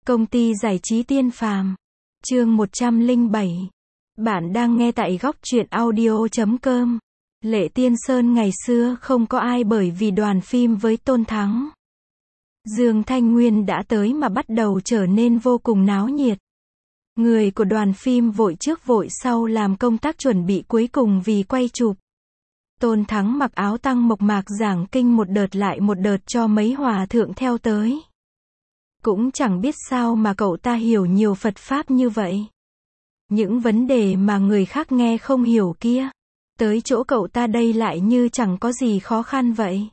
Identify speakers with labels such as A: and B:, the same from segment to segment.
A: Công ty giải trí Tiên Phàm. Chương 107. Bạn đang nghe tại góc truyện audio.com. Lệ Tiên Sơn ngày xưa không có ai bởi vì đoàn phim với Tôn Thắng. Dương Thanh Nguyên đã tới mà bắt đầu trở nên vô cùng náo nhiệt. Người của đoàn phim vội trước vội sau làm công tác chuẩn bị cuối cùng vì quay chụp. Tôn Thắng mặc áo tăng mộc mạc giảng kinh một đợt lại một đợt cho mấy hòa thượng theo tới. Cũng chẳng biết sao mà cậu ta hiểu nhiều Phật Pháp như vậy. Những vấn đề mà người khác nghe không hiểu kia, tới chỗ cậu ta đây lại như chẳng có gì khó khăn vậy.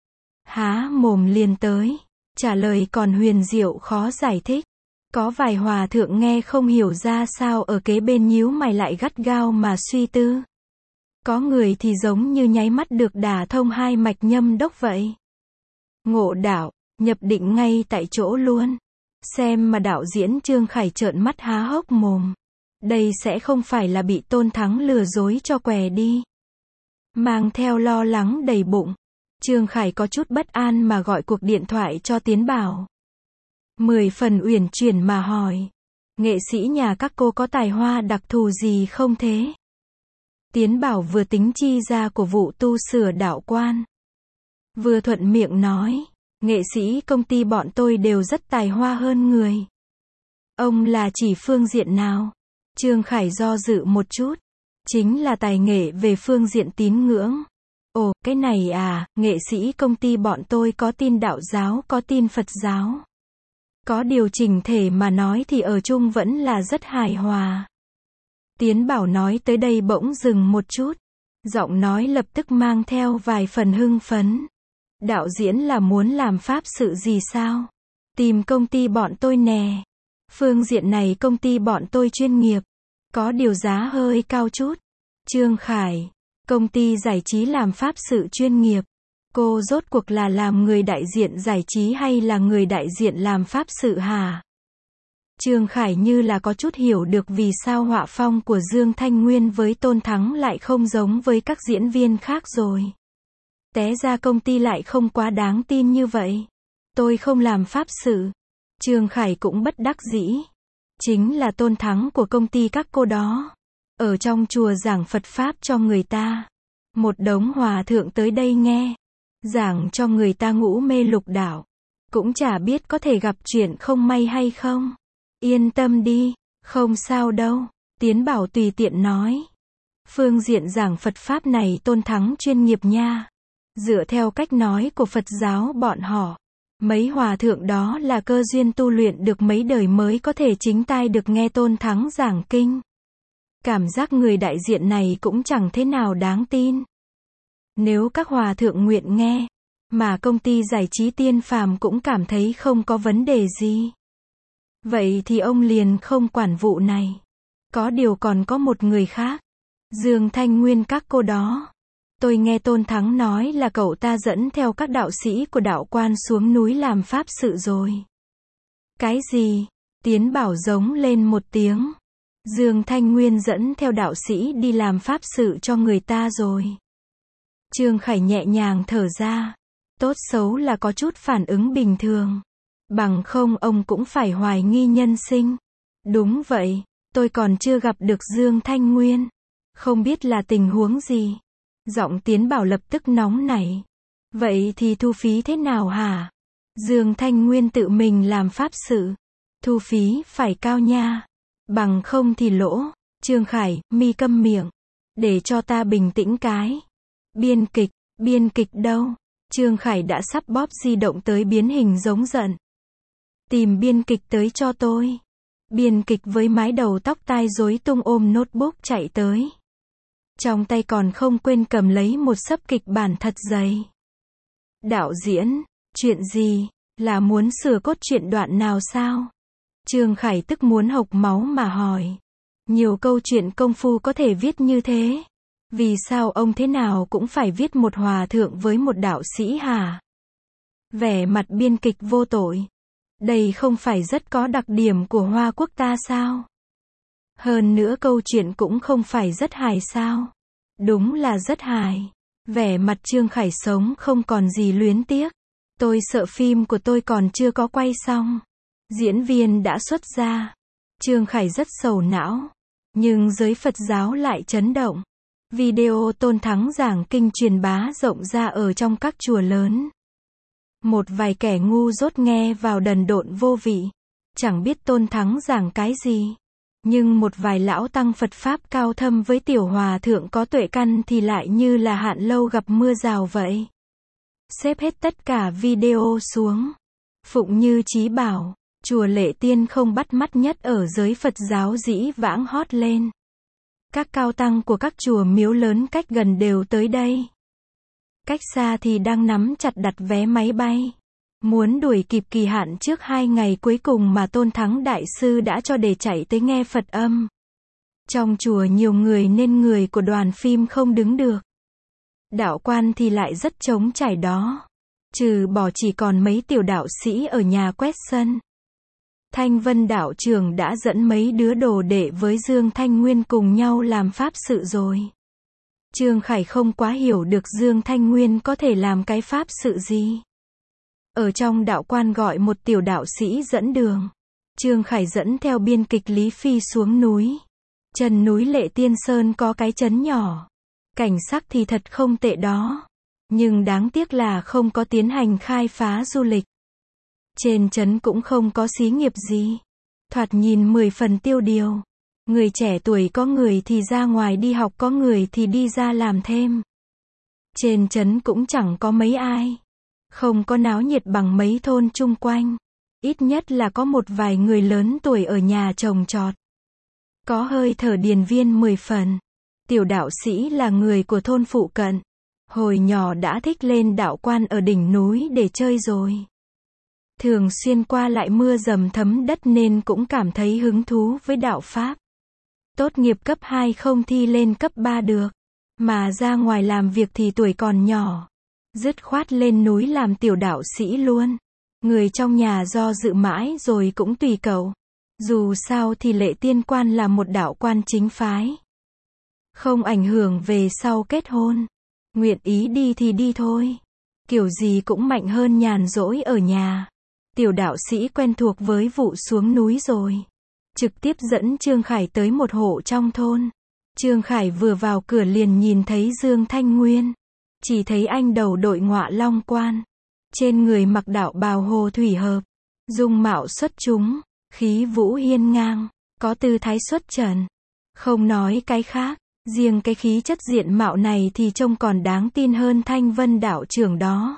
A: Há mồm liền tới, trả lời còn huyền diệu khó giải thích. Có vài hòa thượng nghe không hiểu ra sao ở kế bên nhíu mày lại gắt gao mà suy tư. Có người thì giống như nháy mắt được đả thông hai mạch nhâm đốc vậy. Ngộ đạo, nhập định ngay tại chỗ luôn. Xem mà đạo diễn Trương Khải trợn mắt há hốc mồm. Đây sẽ không phải là bị Tôn Thắng lừa dối cho què đi. Mang theo lo lắng đầy bụng, Trương Khải có chút bất an mà gọi cuộc điện thoại cho Tiến Bảo. 10 phần uyển chuyển mà hỏi, nghệ sĩ nhà các cô có tài hoa đặc thù gì không thế? Tiến Bảo vừa tính chi ra của vụ tu sửa đạo quan, vừa thuận miệng nói, nghệ sĩ công ty bọn tôi đều rất tài hoa hơn người. Ông là chỉ phương diện nào? Trương Khải do dự một chút. Chính là tài nghệ về phương diện tín ngưỡng. Ồ, cái này à, nghệ sĩ công ty bọn tôi có tin đạo giáo, có tin Phật giáo. Có điều chỉnh thể mà nói thì ở chung vẫn là rất hài hòa. Tiến Bảo nói tới đây bỗng dừng một chút. Giọng nói lập tức mang theo vài phần hưng phấn. Đạo diễn là muốn làm pháp sự gì sao? Tìm công ty bọn tôi nè. Phương diện này công ty bọn tôi chuyên nghiệp. Có điều giá hơi cao chút. Trương Khải, công ty giải trí làm pháp sự chuyên nghiệp. Cô rốt cuộc là làm người đại diện giải trí hay là người đại diện làm pháp sự hả? Trương Khải như là có chút hiểu được vì sao họa phong của Dương Thanh Nguyên với Tôn Thắng lại không giống với các diễn viên khác rồi. Té ra công ty lại không quá đáng tin như vậy. Tôi không làm pháp sự. Trương Khải cũng bất đắc dĩ. Chính là Tôn Thắng của công ty các cô đó. Ở trong chùa giảng Phật Pháp cho người ta. Một đống hòa thượng tới đây nghe. Giảng cho người ta ngũ mê lục đạo. Cũng chả biết có thể gặp chuyện không may hay không. Yên tâm đi, không sao đâu. Tiến Bảo tùy tiện nói. Phương diện giảng Phật Pháp này Tôn Thắng chuyên nghiệp nha. Dựa theo cách nói của Phật giáo bọn họ, mấy hòa thượng đó là cơ duyên tu luyện được mấy đời mới có thể chính tai được nghe Tôn Thắng giảng kinh. Cảm giác người đại diện này cũng chẳng thế nào đáng tin. Nếu các hòa thượng nguyện nghe, mà công ty giải trí Tiên Phàm cũng cảm thấy không có vấn đề gì, vậy thì ông liền không quản vụ này. Có điều còn có một người khác. Dương Thanh Nguyên các cô đó. Tôi nghe Tôn Thắng nói là cậu ta dẫn theo các đạo sĩ của đạo quan xuống núi làm pháp sự rồi. Cái gì? Tiến Bảo giống lên một tiếng. Dương Thanh Nguyên dẫn theo đạo sĩ đi làm pháp sự cho người ta rồi. Trương Khải nhẹ nhàng thở ra. Tốt xấu là có chút phản ứng bình thường. Bằng không ông cũng phải hoài nghi nhân sinh. Đúng vậy, tôi còn chưa gặp được Dương Thanh Nguyên. Không biết là tình huống gì. Giọng Tiến Bảo lập tức nóng nảy. Vậy thì thu phí thế nào hả? Dương Thanh Nguyên tự mình làm pháp sự. Thu phí phải cao nha. Bằng không thì lỗ. Trương Khải, mi câm miệng. Để cho ta bình tĩnh cái. Biên kịch đâu? Trương Khải đã sắp bóp di động tới biến hình giống giận. Tìm biên kịch tới cho tôi. Biên kịch với mái đầu tóc tai rối tung ôm notebook chạy tới. Trong tay còn không quên cầm lấy một xấp kịch bản thật dày. Đạo diễn, chuyện gì? Là muốn sửa cốt truyện đoạn nào sao? Trương Khải tức muốn hộc máu mà hỏi. Nhiều câu chuyện công phu có thể viết như thế. Vì sao ông thế nào cũng phải viết một hòa thượng với một đạo sĩ hả? Vẻ mặt biên kịch vô tội. Đây không phải rất có đặc điểm của Hoa Quốc ta sao? Hơn nữa câu chuyện cũng không phải rất hài sao? Đúng là rất hài. Vẻ mặt Trương Khải sống không còn gì luyến tiếc. Tôi sợ phim của tôi còn chưa có quay xong. Diễn viên đã xuất gia. Trương Khải rất sầu não. Nhưng giới Phật giáo lại chấn động. Video Tôn Thắng giảng kinh truyền bá rộng ra ở trong các chùa lớn. Một vài kẻ ngu dốt nghe vào đần độn vô vị. Chẳng biết Tôn Thắng giảng cái gì. Nhưng một vài lão tăng Phật Pháp cao thâm với tiểu hòa thượng có tuệ căn thì lại như là hạn lâu gặp mưa rào vậy. Xếp hết tất cả video xuống. Phụng Như Chí bảo, chùa Lệ Tiên không bắt mắt nhất ở giới Phật giáo dĩ vãng hot lên. Các cao tăng của các chùa miếu lớn cách gần đều tới đây. Cách xa thì đang nắm chặt đặt vé máy bay. Muốn đuổi kịp kỳ hạn trước 2 ngày cuối cùng mà Tôn Thắng Đại Sư đã cho để chạy tới nghe Phật âm. Trong chùa nhiều người nên người của đoàn phim không đứng được. Đạo quan thì lại rất trống trải đó. Trừ bỏ chỉ còn mấy tiểu đạo sĩ ở nhà quét sân. Thanh Vân đạo trưởng đã dẫn mấy đứa đồ đệ với Dương Thanh Nguyên cùng nhau làm pháp sự rồi. Trương Khải không quá hiểu được Dương Thanh Nguyên có thể làm cái pháp sự gì. Ở trong đạo quan gọi một tiểu đạo sĩ dẫn đường. Trương Khải dẫn theo biên kịch Lý Phi xuống núi. Chân núi Lệ Tiên Sơn có cái trấn nhỏ. Cảnh sắc thì thật không tệ đó. Nhưng đáng tiếc là không có tiến hành khai phá du lịch. Trên trấn cũng không có xí nghiệp gì. Thoạt nhìn 10 phần tiêu điều. Người trẻ tuổi có người thì ra ngoài đi học, có người thì đi ra làm thêm. Trên trấn cũng chẳng có mấy ai. Không có náo nhiệt bằng mấy thôn chung quanh. Ít nhất là có một vài người lớn tuổi ở nhà trồng trọt. Có hơi thở điền viên 10 phần. Tiểu đạo sĩ là người của thôn phụ cận. Hồi nhỏ đã thích lên đạo quan ở đỉnh núi để chơi rồi. Thường xuyên qua lại mưa dầm thấm đất nên cũng cảm thấy hứng thú với đạo Pháp. Tốt nghiệp cấp 2 không thi lên cấp 3 được. Mà ra ngoài làm việc thì tuổi còn nhỏ. Dứt khoát lên núi làm tiểu đạo sĩ luôn. Người trong nhà do dự mãi rồi cũng tùy cậu. Dù sao thì Lệ Tiên Quan là một đạo quan chính phái. Không ảnh hưởng về sau kết hôn. Nguyện ý đi thì đi thôi. Kiểu gì cũng mạnh hơn nhàn rỗi ở nhà. Tiểu đạo sĩ quen thuộc với vụ xuống núi rồi. Trực tiếp dẫn Trương Khải tới một hộ trong thôn. Trương Khải vừa vào cửa liền nhìn thấy Dương Thanh Nguyên. Chỉ thấy anh đầu đội ngọa long quan. Trên người mặc đạo bào hồ thủy hợp. Dung mạo xuất chúng. Khí vũ hiên ngang. Có tư thái xuất trần. Không nói cái khác. Riêng cái khí chất diện mạo này thì trông còn đáng tin hơn Thanh Vân đạo trưởng đó.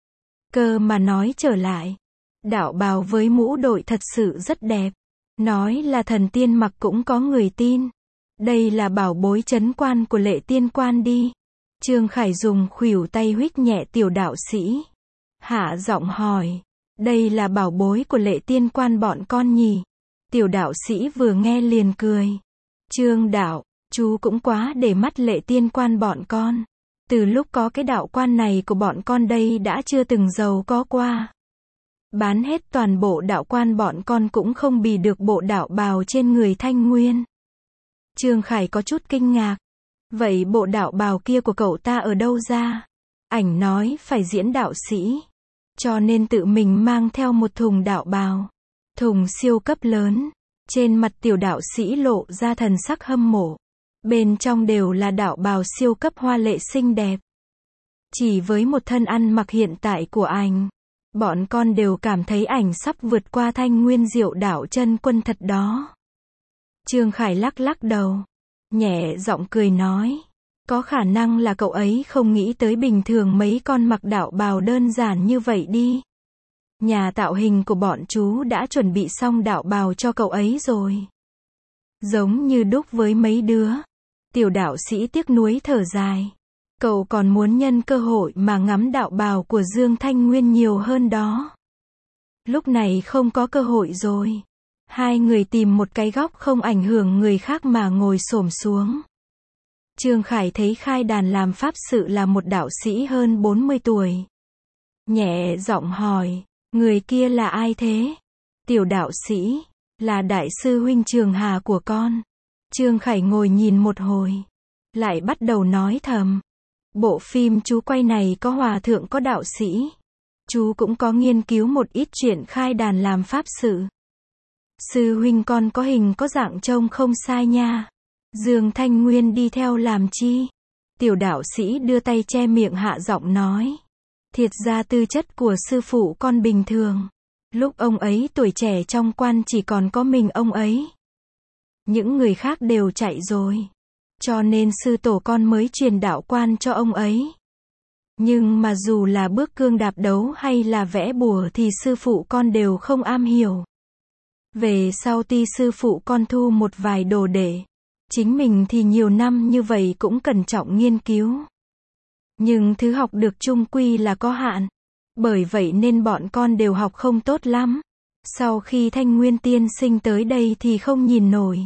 A: Cơ mà nói trở lại. Đạo bào với mũ đội thật sự rất đẹp. Nói là thần tiên mặc cũng có người tin. Đây là bảo bối trấn quan của Lệ Tiên Quan đi. Trương Khải dùng khuỷu tay huých nhẹ tiểu đạo sĩ. Hạ giọng hỏi. Đây là bảo bối của Lệ Tiên Quan bọn con nhỉ? Tiểu đạo sĩ vừa nghe liền cười. Trương đạo, chú cũng quá để mắt Lệ Tiên Quan bọn con. Từ lúc có cái đạo quan này của bọn con đây đã chưa từng giàu có qua. Bán hết toàn bộ đạo quan bọn con cũng không bì được bộ đạo bào trên người Thanh Nguyên. Trương Khải có chút kinh ngạc. Vậy bộ đạo bào kia của cậu ta ở đâu ra? Ảnh nói phải diễn đạo sĩ. Cho nên tự mình mang theo một thùng đạo bào. Thùng siêu cấp lớn. Trên mặt tiểu đạo sĩ lộ ra thần sắc hâm mộ. Bên trong đều là đạo bào siêu cấp hoa lệ xinh đẹp. Chỉ với một thân ăn mặc hiện tại của anh. Bọn con đều cảm thấy ảnh sắp vượt qua Thanh Nguyên Diệu Đạo chân quân thật đó. Trương Khải lắc lắc đầu. Nhẹ giọng cười nói. Có khả năng là cậu ấy không nghĩ tới bình thường mấy con mặc đạo bào đơn giản như vậy đi. Nhà tạo hình của bọn chú đã chuẩn bị xong đạo bào cho cậu ấy rồi. Giống như đúc với mấy đứa. Tiểu đạo sĩ tiếc nuối thở dài. Cậu còn muốn nhân cơ hội mà ngắm đạo bào của Dương Thanh Nguyên nhiều hơn đó. Lúc này không có cơ hội rồi. Hai người tìm một cái góc không ảnh hưởng người khác mà ngồi xổm xuống. Trương Khải thấy khai đàn làm pháp sự là một đạo sĩ hơn 40 tuổi. Nhẹ giọng hỏi, người kia là ai thế? Tiểu đạo sĩ, là đại sư huynh Trường Hà của con. Trương Khải ngồi nhìn một hồi. Lại bắt đầu nói thầm. Bộ phim chú quay này có hòa thượng có đạo sĩ. Chú cũng có nghiên cứu một ít chuyện khai đàn làm pháp sự. Sư huynh con có hình có dạng trông không sai nha. Dương Thanh Nguyên đi theo làm chi? Tiểu đạo sĩ đưa tay che miệng hạ giọng nói. Thiệt ra tư chất của sư phụ con bình thường. Lúc ông ấy tuổi trẻ trong quan chỉ còn có mình ông ấy. Những người khác đều chạy rồi. Cho nên sư tổ con mới truyền đạo quan cho ông ấy. Nhưng mà dù là bước cương đạp đấu hay là vẽ bùa thì sư phụ con đều không am hiểu. Về sau tuy sư phụ con thu một vài đồ đệ. Chính mình thì nhiều năm như vậy cũng cẩn trọng nghiên cứu. Nhưng thứ học được chung quy là có hạn. Bởi vậy nên bọn con đều học không tốt lắm. Sau khi Thanh Nguyên tiên sinh tới đây thì không nhìn nổi.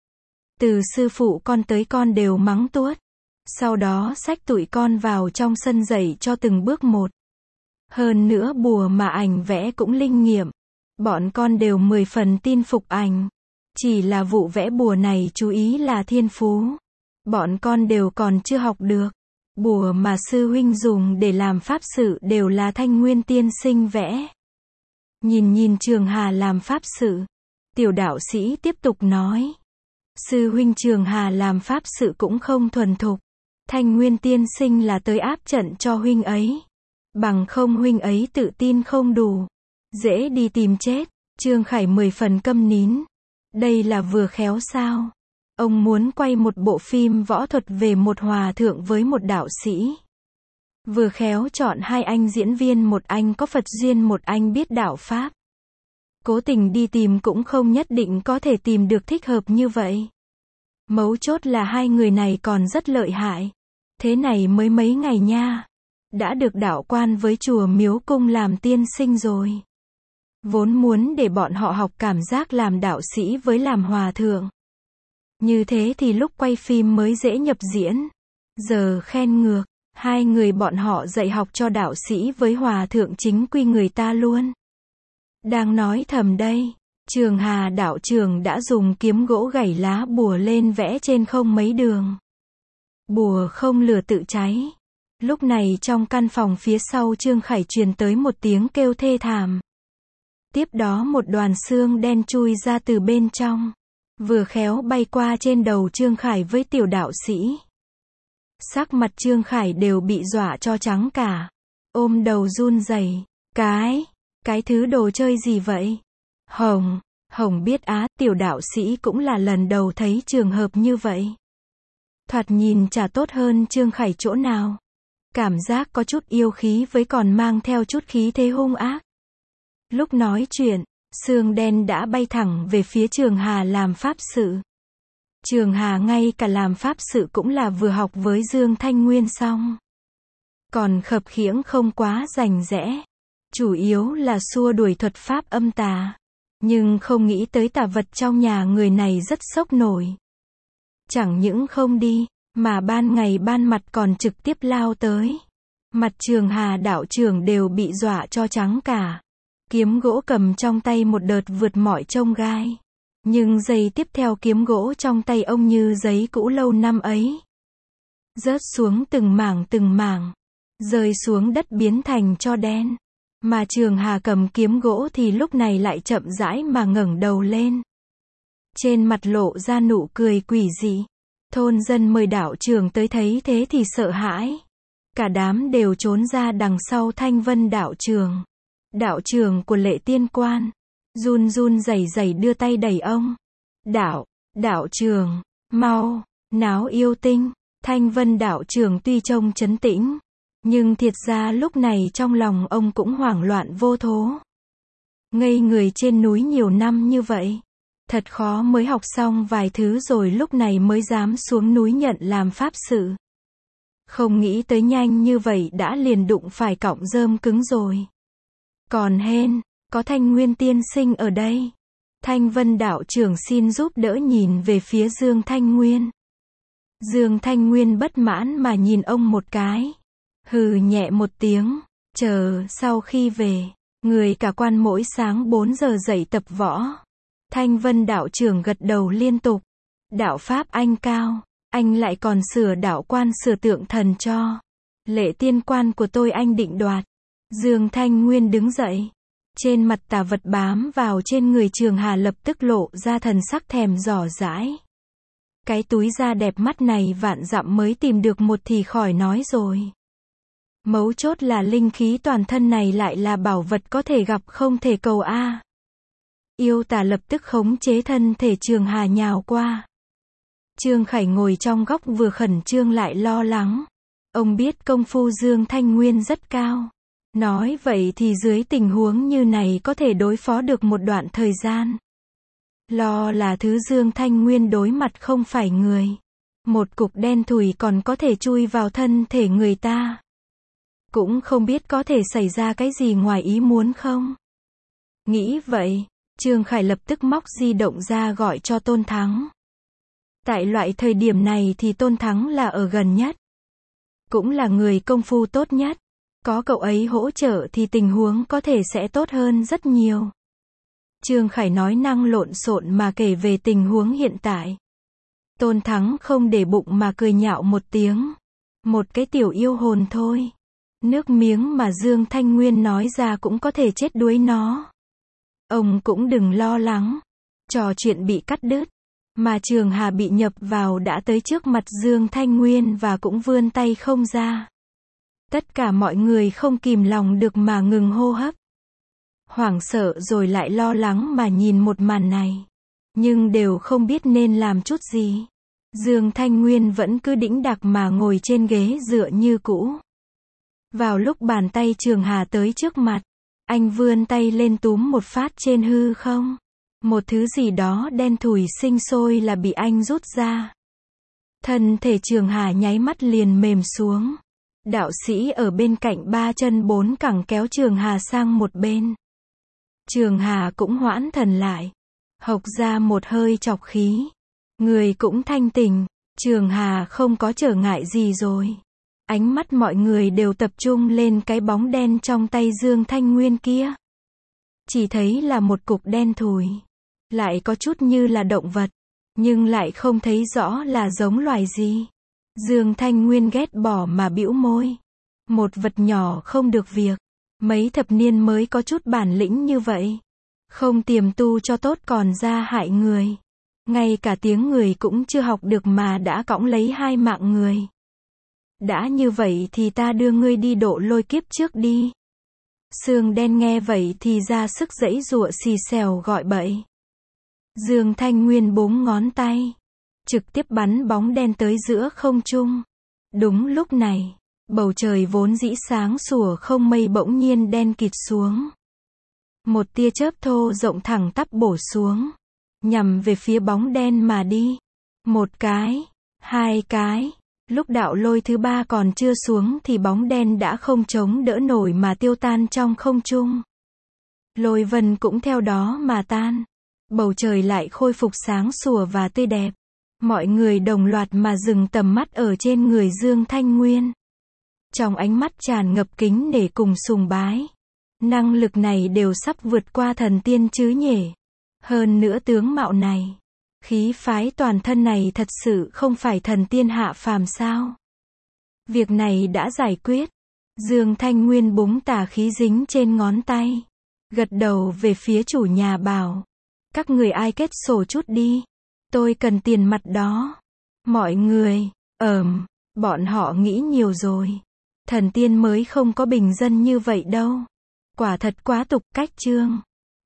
A: Từ sư phụ con tới con đều mắng tuốt. Sau đó xách tụi con vào trong sân dạy cho từng bước một. Hơn nữa bùa mà ảnh vẽ cũng linh nghiệm. Bọn con đều 10 phần tin phục ảnh. Chỉ là vụ vẽ bùa này chú ý là thiên phú. Bọn con đều còn chưa học được. Bùa mà sư huynh dùng để làm pháp sự đều là Thanh Nguyên tiên sinh vẽ. Nhìn Trường Hà làm pháp sự. Tiểu đạo sĩ tiếp tục nói. Sư huynh Trường Hà làm pháp sự cũng không thuần thục. Thanh Nguyên tiên sinh là tới áp trận cho huynh ấy. Bằng không huynh ấy tự tin không đủ. Dễ đi tìm chết. Trương Khải 10 phần câm nín. Đây là vừa khéo sao? Ông muốn quay một bộ phim võ thuật về một hòa thượng với một đạo sĩ. Vừa khéo chọn hai anh diễn viên, một anh có Phật duyên, một anh biết đạo Pháp. Cố tình đi tìm cũng không nhất định có thể tìm được thích hợp như vậy. Mấu chốt là hai người này còn rất lợi hại. Thế này mới mấy ngày nha. Đã được đạo quan với chùa Miếu Cung làm tiên sinh rồi. Vốn muốn để bọn họ học cảm giác làm đạo sĩ với làm hòa thượng. Như thế thì lúc quay phim mới dễ nhập diễn. Giờ khen ngược, hai người bọn họ dạy học cho đạo sĩ với hòa thượng chính quy người ta luôn. Đang nói thầm đây, Trường Hà đạo trưởng đã dùng kiếm gỗ gảy lá bùa lên vẽ trên không mấy đường. Bùa không lửa tự cháy. Lúc này trong căn phòng phía sau Trương Khải truyền tới một tiếng kêu thê thảm. Tiếp đó một đoàn xương đen chui ra từ bên trong. Vừa khéo bay qua trên đầu Trương Khải với tiểu đạo sĩ. Sắc mặt Trương Khải đều bị dọa cho trắng cả. Ôm đầu run rẩy. Cái thứ đồ chơi gì vậy? Hồng biết á, tiểu đạo sĩ cũng là lần đầu thấy trường hợp như vậy. Thoạt nhìn chả tốt hơn Trương Khải chỗ nào. Cảm giác có chút yêu khí với còn mang theo chút khí thế hung ác. Lúc nói chuyện, xương đen đã bay thẳng về phía Trường Hà làm pháp sự. Trường Hà ngay cả làm pháp sự cũng là vừa học với Dương Thanh Nguyên xong. Còn khập khiễng không quá rành rẽ. Chủ yếu là xua đuổi thuật pháp âm tà. Nhưng không nghĩ tới tà vật trong nhà người này rất sốc nổi. Chẳng những không đi, mà ban ngày ban mặt còn trực tiếp lao tới. Mặt Trường Hà đạo trưởng đều bị dọa cho trắng cả. Kiếm gỗ cầm trong tay một đợt vượt mọi chông gai. Nhưng giây tiếp theo kiếm gỗ trong tay ông như giấy cũ lâu năm ấy. Rớt xuống từng mảng. Rơi xuống đất biến thành tro đen. Mà Trường Hà cầm kiếm gỗ thì lúc này lại chậm rãi mà ngẩng đầu lên. Trên mặt lộ ra nụ cười quỷ dị. Thôn dân mời đạo trưởng tới thấy thế thì sợ hãi. Cả đám đều trốn ra đằng sau Thanh Vân đạo trưởng. Đạo trưởng của Lệ Tiên Quan. Run rẩy đưa tay đẩy ông. Đạo trưởng, mau, náo yêu tinh. Thanh Vân đạo trưởng tuy trông trấn tĩnh. Nhưng thiệt ra lúc này trong lòng ông cũng hoảng loạn vô thố. Ngây người trên núi nhiều năm như vậy. Thật khó mới học xong vài thứ rồi lúc này mới dám xuống núi nhận làm pháp sự. Không nghĩ tới nhanh như vậy đã liền đụng phải cọng rơm cứng rồi. Còn hên, có Thanh Nguyên tiên sinh ở đây. Thanh Vân đạo trưởng xin giúp đỡ nhìn về phía Dương Thanh Nguyên. Dương Thanh Nguyên bất mãn mà nhìn ông một cái. Hừ nhẹ một tiếng, chờ sau khi về, người cả quan mỗi sáng 4 giờ dậy tập võ. Thanh Vân đạo trưởng gật đầu liên tục. Đạo pháp anh cao, anh lại còn sửa đạo quan sửa tượng thần cho. Lệ Tiên Quan của tôi anh định đoạt. Dương Thanh Nguyên đứng dậy. Trên mặt tà vật bám vào trên người Trường Hà lập tức lộ ra thần sắc thèm dò dãi. Cái túi da đẹp mắt này vạn dặm mới tìm được một thì khỏi nói rồi. Mấu chốt là linh khí toàn thân này lại là bảo vật có thể gặp không thể cầu a. Yêu tà lập tức khống chế thân thể Trường Hà nhào qua. Trương Khải ngồi trong góc vừa khẩn trương lại lo lắng. Ông biết công phu Dương Thanh Nguyên rất cao. Nói vậy thì dưới tình huống như này có thể đối phó được một đoạn thời gian. Lo là thứ Dương Thanh Nguyên đối mặt không phải người. Một cục đen thùi còn có thể chui vào thân thể người ta. Cũng không biết có thể xảy ra cái gì ngoài ý muốn không. Nghĩ vậy, Trương Khải lập tức móc di động ra gọi cho Tôn Thắng. Tại loại thời điểm này thì Tôn Thắng là ở gần nhất. Cũng là người công phu tốt nhất. Có cậu ấy hỗ trợ thì tình huống có thể sẽ tốt hơn rất nhiều. Trương Khải nói năng lộn xộn mà kể về tình huống hiện tại. Tôn Thắng không để bụng mà cười nhạo một tiếng. Một cái tiểu yêu hồn thôi. Nước miếng mà Dương Thanh Nguyên nói ra cũng có thể chết đuối nó. Ông cũng đừng lo lắng. Trò chuyện bị cắt đứt. Mà Trường Hà bị nhập vào đã tới trước mặt Dương Thanh Nguyên và cũng vươn tay không ra. Tất cả mọi người không kìm lòng được mà ngừng hô hấp. Hoảng sợ rồi lại lo lắng mà nhìn một màn này. Nhưng đều không biết nên làm chút gì. Dương Thanh Nguyên vẫn cứ đĩnh đạc mà ngồi trên ghế dựa như cũ. Vào lúc bàn tay Trường Hà tới trước mặt, anh vươn tay lên túm một phát trên hư không. Một thứ gì đó đen thủi sinh sôi là bị anh rút ra. Thân thể Trường Hà nháy mắt liền mềm xuống. Đạo sĩ ở bên cạnh ba chân bốn cẳng kéo Trường Hà sang một bên. Trường Hà cũng hoãn thần lại. Hộc ra một hơi trọc khí. Người cũng thanh tỉnh. Trường Hà không có trở ngại gì rồi. Ánh mắt mọi người đều tập trung lên cái bóng đen trong tay Dương Thanh Nguyên kia. Chỉ thấy là một cục đen thùi. Lại có chút như là động vật. Nhưng lại không thấy rõ là giống loài gì. Dương Thanh Nguyên ghét bỏ mà bĩu môi. Một vật nhỏ không được việc. Mấy thập niên mới có chút bản lĩnh như vậy. Không tiềm tu cho tốt còn ra hại người. Ngay cả tiếng người cũng chưa học được mà đã cõng lấy 2 mạng người. Đã như vậy thì ta đưa ngươi đi độ lôi kiếp trước đi. Sương đen nghe vậy thì ra sức giãy giụa xì xèo gọi bậy. Dương Thanh Nguyên búng ngón tay. Trực tiếp bắn bóng đen tới giữa không trung. Đúng lúc này, bầu trời vốn dĩ sáng sủa không mây bỗng nhiên đen kịt xuống. Một tia chớp thô rộng thẳng tắp bổ xuống. Nhằm về phía bóng đen mà đi. Một cái, 2 cái. Lúc đạo lôi thứ 3 còn chưa xuống thì bóng đen đã không chống đỡ nổi mà tiêu tan trong không trung. Lôi vân cũng theo đó mà tan. Bầu trời lại khôi phục sáng sủa và tươi đẹp. Mọi người đồng loạt mà dừng tầm mắt ở trên người Dương Thanh Nguyên. Trong ánh mắt tràn ngập kính nể cùng sùng bái. Năng lực này đều sắp vượt qua thần tiên chứ nhỉ. Hơn nữa tướng mạo này. Khí phái toàn thân này thật sự không phải thần tiên hạ phàm sao. Việc này đã giải quyết. Dương Thanh Nguyên búng tà khí dính trên ngón tay. Gật đầu về phía chủ nhà bảo. Các người ai kết sổ chút đi. Tôi cần tiền mặt đó. Mọi người, bọn họ nghĩ nhiều rồi. Thần tiên mới không có bình dân như vậy đâu. Quả thật quá tục cách chương.